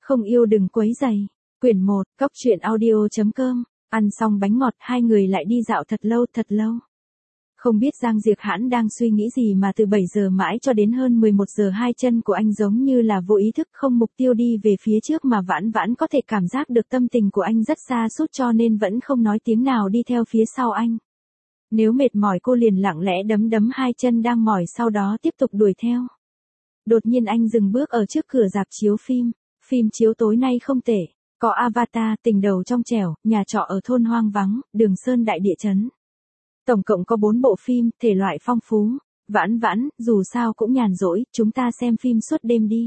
Không yêu đừng quấy rầy. Quyển 1, Cóc truyện audio.com. Ăn xong bánh ngọt, hai người lại đi dạo thật lâu. Không biết Giang Diệp Hãn đang suy nghĩ gì mà từ 7 giờ mãi cho đến hơn 11 giờ hai chân của anh giống như là vô ý thức không mục tiêu đi về phía trước mà Vãn Vãn có thể cảm giác được tâm tình của anh rất xa sút cho nên vẫn không nói tiếng nào đi theo phía sau anh. Nếu mệt mỏi cô liền lặng lẽ đấm hai chân đang mỏi sau đó tiếp tục đuổi theo. Đột nhiên anh dừng bước ở trước cửa rạp chiếu phim. Phim chiếu tối nay không tệ, có Avatar, Tình đầu trong trẻo, Nhà trọ ở thôn hoang vắng, Đường Sơn đại địa chấn. Tổng cộng có 4 bộ phim, thể loại phong phú. Vãn Vãn, dù sao cũng nhàn rỗi, chúng ta xem phim suốt đêm đi.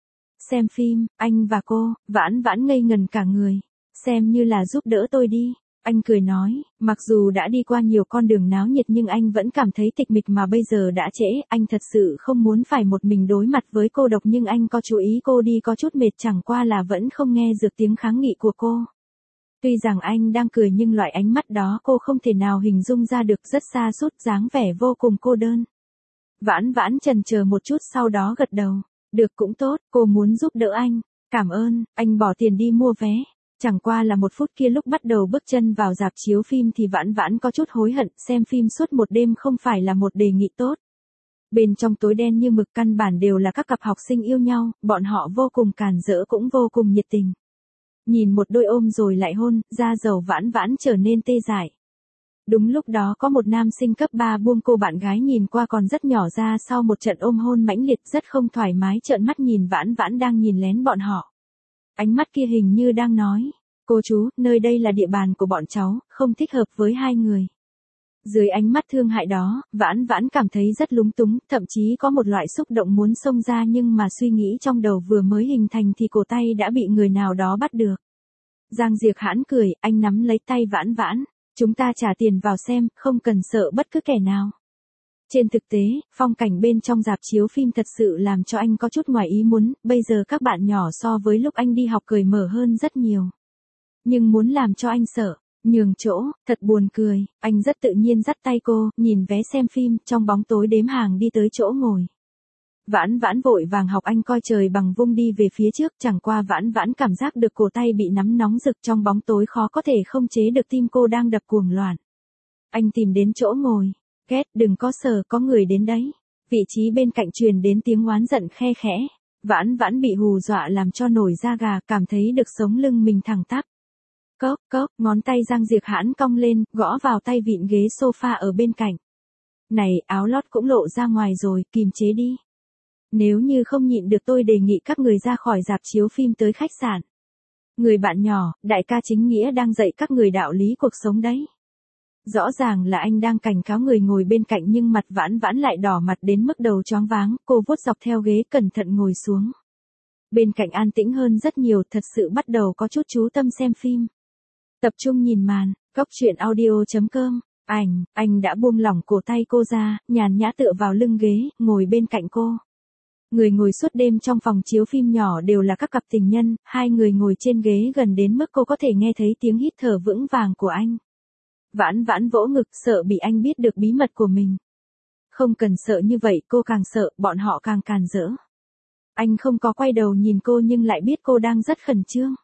Xem phim, anh và cô, Vãn Vãn ngây ngần cả người. Xem như là giúp đỡ tôi đi. Anh cười nói, mặc dù đã đi qua nhiều con đường náo nhiệt nhưng anh vẫn cảm thấy tịch mịch mà bây giờ đã trễ, anh thật sự không muốn phải một mình đối mặt với cô độc nhưng anh có chú ý cô đi có chút mệt chẳng qua là vẫn không nghe được tiếng kháng nghị của cô. Tuy rằng anh đang cười nhưng loại ánh mắt đó cô không thể nào hình dung ra được rất xa sút dáng vẻ vô cùng cô đơn. Vãn Vãn chần chờ một chút sau đó gật đầu, được cũng tốt, cô muốn giúp đỡ anh, cảm ơn, anh bỏ tiền đi mua vé. Chẳng qua là một phút kia lúc bắt đầu bước chân vào rạp chiếu phim thì Vãn Vãn có chút hối hận, xem phim suốt một đêm không phải là một đề nghị tốt. Bên trong tối đen như mực căn bản đều là các cặp học sinh yêu nhau, bọn họ vô cùng càn rỡ cũng vô cùng nhiệt tình. Nhìn một đôi ôm rồi lại hôn, da dầu Vãn Vãn trở nên tê dại. Đúng lúc đó có một nam sinh cấp 3 buông cô bạn gái nhìn qua còn rất nhỏ ra sau một trận ôm hôn mãnh liệt rất không thoải mái trợn mắt nhìn Vãn Vãn đang nhìn lén bọn họ. Ánh mắt kia hình như đang nói, cô chú, nơi đây là địa bàn của bọn cháu, không thích hợp với hai người. Dưới ánh mắt thương hại đó, Vãn Vãn cảm thấy rất lúng túng, thậm chí có một loại xúc động muốn xông ra nhưng mà suy nghĩ trong đầu vừa mới hình thành thì cổ tay đã bị người nào đó bắt được. Giang Diệp Hãn cười, anh nắm lấy tay Vãn Vãn, chúng ta trả tiền vào xem, không cần sợ bất cứ kẻ nào. Trên thực tế, phong cảnh bên trong rạp chiếu phim thật sự làm cho anh có chút ngoài ý muốn, bây giờ các bạn nhỏ so với lúc anh đi học cởi mở hơn rất nhiều. Nhưng muốn làm cho anh sợ, nhường chỗ, thật buồn cười, anh rất tự nhiên dắt tay cô, nhìn vé xem phim, trong bóng tối đếm hàng đi tới chỗ ngồi. Vãn Vãn vội vàng học anh coi trời bằng vung đi về phía trước, chẳng qua Vãn Vãn cảm giác được cổ tay bị nắm nóng rực trong bóng tối khó có thể không chế được tim cô đang đập cuồng loạn. Anh tìm đến chỗ ngồi. Ghét, đừng có sờ, có người đến đấy. Vị trí bên cạnh truyền đến tiếng oán giận khe khẽ. Vãn Vãn bị hù dọa làm cho nổi da gà, cảm thấy được sống lưng mình thẳng tắp. Cốc, ngón tay Giang Diệp Hãn cong lên, gõ vào tay vịn ghế sofa ở bên cạnh. Này, áo lót cũng lộ ra ngoài rồi, kìm chế đi. Nếu như không nhịn được tôi đề nghị các người ra khỏi rạp chiếu phim tới khách sạn. Người bạn nhỏ, đại ca chính nghĩa đang dạy các người đạo lý cuộc sống đấy. Rõ ràng là anh đang cảnh cáo người ngồi bên cạnh nhưng mặt Vãn Vãn lại đỏ mặt đến mức đầu choáng váng, cô vuốt dọc theo ghế cẩn thận ngồi xuống. Bên cạnh an tĩnh hơn rất nhiều, thật sự bắt đầu có chút chú tâm xem phim. Tập trung nhìn màn, Cóc truyện audio.com, anh đã buông lỏng cổ tay cô ra, nhàn nhã tựa vào lưng ghế, ngồi bên cạnh cô. Người ngồi suốt đêm trong phòng chiếu phim nhỏ đều là các cặp tình nhân, hai người ngồi trên ghế gần đến mức cô có thể nghe thấy tiếng hít thở vững vàng của anh. Vãn Vãn vỗ ngực sợ bị anh biết được bí mật của mình. Không cần sợ như vậy, cô càng sợ, bọn họ càng càn rỡ. Anh không có quay đầu nhìn cô nhưng lại biết cô đang rất khẩn trương.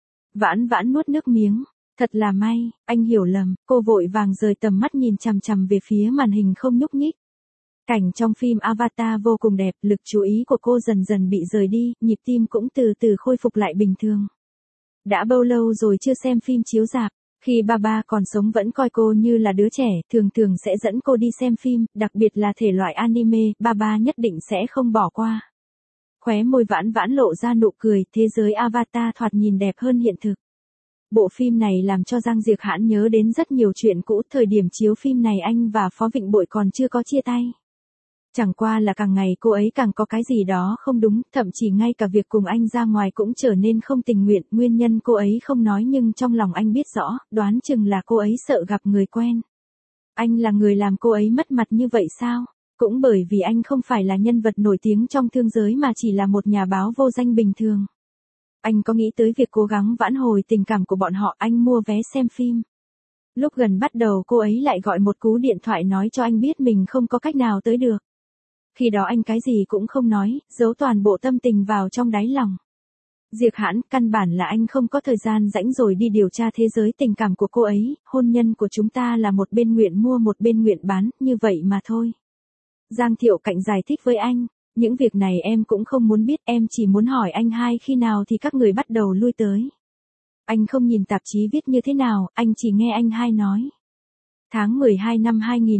Vãn Vãn nuốt nước miếng, thật là may, anh hiểu lầm, cô vội vàng rời tầm mắt nhìn chằm chằm về phía màn hình không nhúc nhích. Cảnh trong phim Avatar vô cùng đẹp, lực chú ý của cô dần dần bị rời đi, nhịp tim cũng từ từ khôi phục lại bình thường. Đã bao lâu rồi chưa xem phim chiếu rạp? Khi ba còn sống vẫn coi cô như là đứa trẻ, thường sẽ dẫn cô đi xem phim, đặc biệt là thể loại anime, ba nhất định sẽ không bỏ qua. Khóe môi Vãn Vãn lộ ra nụ cười, thế giới Avatar thoạt nhìn đẹp hơn hiện thực. Bộ phim này làm cho Giang Diệp Hãn nhớ đến rất nhiều chuyện cũ, thời điểm chiếu phim này anh và Phó Vịnh Bội còn chưa có chia tay. Chẳng qua là càng ngày cô ấy càng có cái gì đó không đúng, thậm chí ngay cả việc cùng anh ra ngoài cũng trở nên không tình nguyện, nguyên nhân cô ấy không nói nhưng trong lòng anh biết rõ, đoán chừng là cô ấy sợ gặp người quen. Anh là người làm cô ấy mất mặt như vậy sao? Cũng bởi vì anh không phải là nhân vật nổi tiếng trong thương giới mà chỉ là một nhà báo vô danh bình thường. Anh có nghĩ tới việc cố gắng vãn hồi tình cảm của bọn họ, anh mua vé xem phim. Lúc gần bắt đầu cô ấy lại gọi một cú điện thoại nói cho anh biết mình không có cách nào tới được. Khi đó anh cái gì cũng không nói, giấu toàn bộ tâm tình vào trong đáy lòng. Diệp Hãn, căn bản là anh không có thời gian rảnh rồi đi điều tra thế giới tình cảm của cô ấy, hôn nhân của chúng ta là một bên nguyện mua một bên nguyện bán, như vậy mà thôi. Giang Thiệu Cạnh giải thích với anh, những việc này em cũng không muốn biết, em chỉ muốn hỏi anh hai khi nào thì các người bắt đầu lui tới. Anh không nhìn tạp chí viết như thế nào, anh chỉ nghe anh hai nói. Tháng 12 năm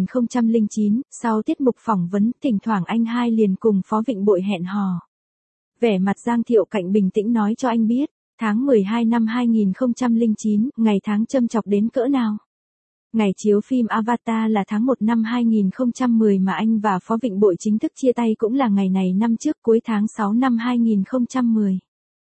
2009, sau tiết mục phỏng vấn, thỉnh thoảng anh hai liền cùng Phó Vịnh Bội hẹn hò. Vẻ mặt Giang Thiệu Cạnh bình tĩnh nói cho anh biết, tháng 12 năm 2009, ngày tháng châm chọc đến cỡ nào. Ngày chiếu phim Avatar là tháng 1 năm 2010 mà anh và Phó Vịnh Bội chính thức chia tay cũng là ngày này năm trước, cuối tháng 6 năm 2010.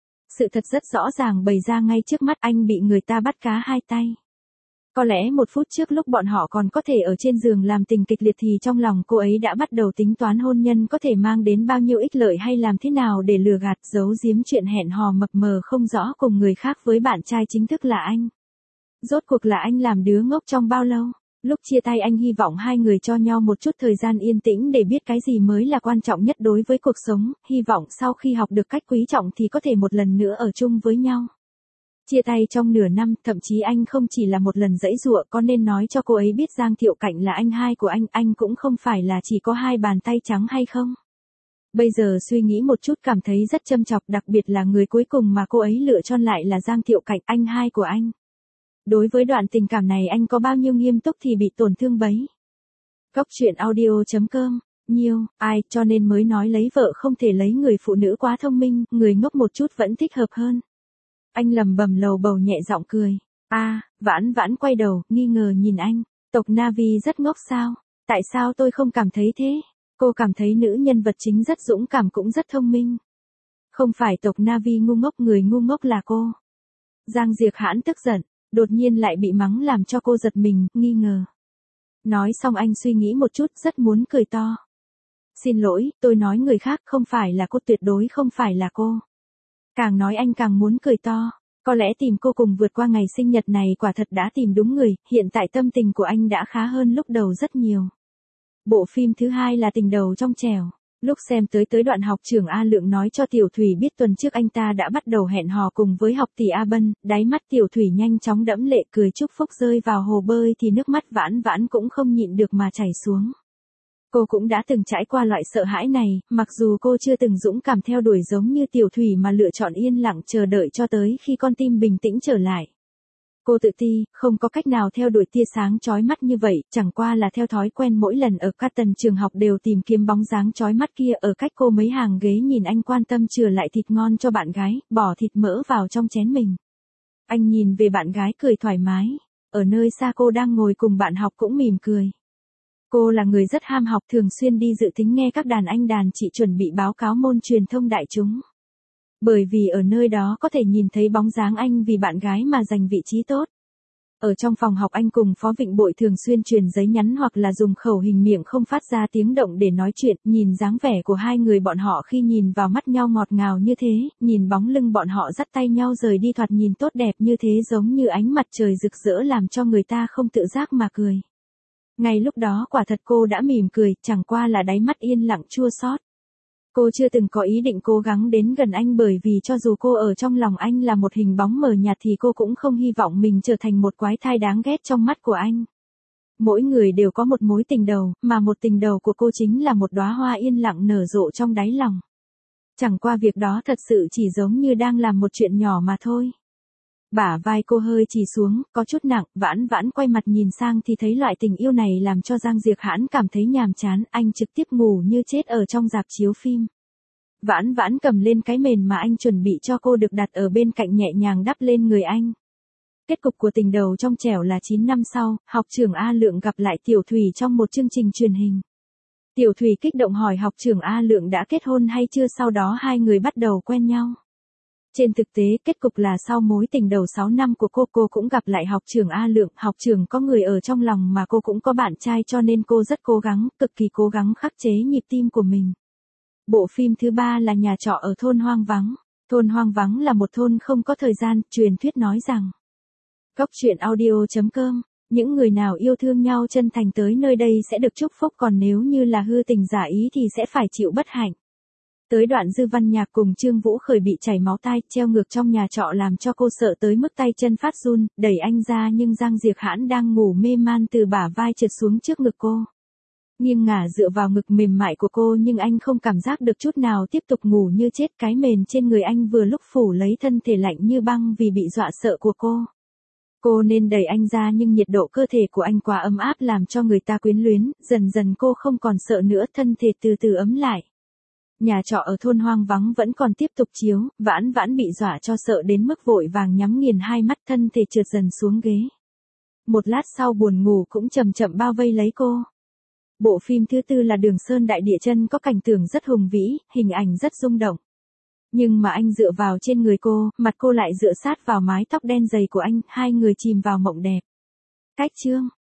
Sự thật rất rõ ràng bày ra ngay trước mắt, anh bị người ta bắt cá hai tay. Có lẽ 1 phút trước lúc bọn họ còn có thể ở trên giường làm tình kịch liệt thì trong lòng cô ấy đã bắt đầu tính toán hôn nhân có thể mang đến bao nhiêu ích lợi hay làm thế nào để lừa gạt giấu giếm chuyện hẹn hò mập mờ không rõ cùng người khác với bạn trai chính thức là anh. Rốt cuộc là anh làm đứa ngốc trong bao lâu? Lúc chia tay anh hy vọng hai người cho nhau một chút thời gian yên tĩnh để biết cái gì mới là quan trọng nhất đối với cuộc sống, hy vọng sau khi học được cách quý trọng thì có thể một lần nữa ở chung với nhau. Chia tay trong nửa năm, thậm chí anh không chỉ là một lần giãy giụa, có nên nói cho cô ấy biết Giang Thiệu Cạnh là anh hai của anh cũng không phải là chỉ có hai bàn tay trắng hay không? Bây giờ suy nghĩ một chút cảm thấy rất châm chọc, đặc biệt là người cuối cùng mà cô ấy lựa chọn lại là Giang Thiệu Cạnh, anh hai của anh. Đối với đoạn tình cảm này anh có bao nhiêu nghiêm túc thì bị tổn thương bấy. Cóc truyện audio.com, nhiều, ai, cho nên mới nói lấy vợ không thể lấy người phụ nữ quá thông minh, người ngốc một chút vẫn thích hợp hơn. Anh lầm bầm lầu bầu nhẹ giọng cười. Vãn Vãn quay đầu, nghi ngờ nhìn anh. Tộc Na'vi rất ngốc sao? Tại sao tôi không cảm thấy thế? Cô cảm thấy nữ nhân vật chính rất dũng cảm cũng rất thông minh. Không phải tộc Na'vi ngu ngốc, người ngu ngốc là cô. Giang Diệp Hãn tức giận, đột nhiên lại bị mắng làm cho cô giật mình, nghi ngờ. Nói xong anh suy nghĩ một chút, rất muốn cười to. Xin lỗi, tôi nói người khác, không phải là cô, tuyệt đối không phải là cô. Càng nói anh càng muốn cười to. Có lẽ tìm cô cùng vượt qua ngày sinh nhật này quả thật đã tìm đúng người, hiện tại tâm tình của anh đã khá hơn lúc đầu rất nhiều. Bộ phim thứ hai là Tình Đầu Trong Trẻo. Lúc xem tới đoạn học trưởng A Lượng nói cho Tiểu Thủy biết tuần trước anh ta đã bắt đầu hẹn hò cùng với học tỷ A Bân, đáy mắt Tiểu Thủy nhanh chóng đẫm lệ cười chúc phúc, rơi vào hồ bơi thì nước mắt Vãn Vãn cũng không nhịn được mà chảy xuống. Cô cũng đã từng trải qua loại sợ hãi này, mặc dù cô chưa từng dũng cảm theo đuổi giống như Tiểu Thủy mà lựa chọn yên lặng chờ đợi cho tới khi con tim bình tĩnh trở lại. Cô tự ti, không có cách nào theo đuổi tia sáng chói mắt như vậy, chẳng qua là theo thói quen mỗi lần ở các tầng trường học đều tìm kiếm bóng dáng chói mắt kia, ở cách cô mấy hàng ghế nhìn anh quan tâm chừa lại thịt ngon cho bạn gái, bỏ thịt mỡ vào trong chén mình. Anh nhìn về bạn gái cười thoải mái, ở nơi xa cô đang ngồi cùng bạn học cũng mỉm cười. Cô là người rất ham học, thường xuyên đi dự thính nghe các đàn anh đàn chị chuẩn bị báo cáo môn truyền thông đại chúng. Bởi vì ở nơi đó có thể nhìn thấy bóng dáng anh vì bạn gái mà giành vị trí tốt. Ở trong phòng học anh cùng Phó Vịnh Bội thường xuyên truyền giấy nhắn hoặc là dùng khẩu hình miệng không phát ra tiếng động để nói chuyện, nhìn dáng vẻ của hai người bọn họ khi nhìn vào mắt nhau ngọt ngào như thế, nhìn bóng lưng bọn họ dắt tay nhau rời đi thoạt nhìn tốt đẹp như thế, giống như ánh mặt trời rực rỡ làm cho người ta không tự giác mà cười. Ngay lúc đó quả thật cô đã mỉm cười, chẳng qua là đáy mắt yên lặng chua xót. Cô chưa từng có ý định cố gắng đến gần anh, bởi vì cho dù cô ở trong lòng anh là một hình bóng mờ nhạt thì cô cũng không hy vọng mình trở thành một quái thai đáng ghét trong mắt của anh. Mỗi người đều có một mối tình đầu, mà một tình đầu của cô chính là một đóa hoa yên lặng nở rộ trong đáy lòng. Chẳng qua việc đó thật sự chỉ giống như đang làm một chuyện nhỏ mà thôi. Bả vai cô hơi chì xuống, có chút nặng, Vãn Vãn quay mặt nhìn sang thì thấy loại tình yêu này làm cho Giang Diệp Hãn cảm thấy nhàm chán, anh trực tiếp ngủ như chết ở trong rạp chiếu phim. Vãn Vãn cầm lên cái mền mà anh chuẩn bị cho cô được đặt ở bên cạnh nhẹ nhàng đắp lên người anh. Kết cục của Tình Đầu Trong Trẻo là 9 năm sau, học trưởng A Lượng gặp lại Tiểu Thủy trong một chương trình truyền hình. Tiểu Thủy kích động hỏi học trưởng A Lượng đã kết hôn hay chưa, sau đó hai người bắt đầu quen nhau. Trên thực tế, kết cục là sau mối tình đầu 6 năm của cô cũng gặp lại học trưởng A Lượng, học trưởng có người ở trong lòng mà cô cũng có bạn trai, cho nên cô rất cố gắng, cực kỳ cố gắng khắc chế nhịp tim của mình. Bộ phim thứ ba là Nhà Trọ Ở Thôn Hoang Vắng. Thôn Hoang Vắng là một thôn không có thời gian, truyền thuyết nói rằng. Cóc truyện audio.com, những người nào yêu thương nhau chân thành tới nơi đây sẽ được chúc phúc, còn nếu như là hư tình giả ý thì sẽ phải chịu bất hạnh. Tới đoạn Dư Văn Nhạc cùng Trương Vũ Khởi bị chảy máu tai, treo ngược trong nhà trọ làm cho cô sợ tới mức tay chân phát run, đẩy anh ra nhưng Giang Diệp Hãn đang ngủ mê man từ bả vai trượt xuống trước ngực cô. Nghiêng ngả dựa vào ngực mềm mại của cô nhưng anh không cảm giác được chút nào, tiếp tục ngủ như chết. Cái mền trên người anh vừa lúc phủ lấy thân thể lạnh như băng vì bị dọa sợ của cô. Cô nên đẩy anh ra nhưng nhiệt độ cơ thể của anh quá ấm áp làm cho người ta quyến luyến, dần dần cô không còn sợ nữa, thân thể từ từ ấm lại. Nhà trọ ở thôn hoang vắng vẫn còn tiếp tục chiếu, Vãn Vãn bị dọa cho sợ đến mức vội vàng nhắm nghiền hai mắt, thân thể trượt dần xuống ghế. Một lát sau buồn ngủ cũng chậm chậm bao vây lấy cô. Bộ phim thứ tư là Đường Sơn Đại Địa Chân, có cảnh tượng rất hùng vĩ, hình ảnh rất rung động. Nhưng mà anh dựa vào trên người cô, mặt cô lại dựa sát vào mái tóc đen dày của anh, hai người chìm vào mộng đẹp. Cách chương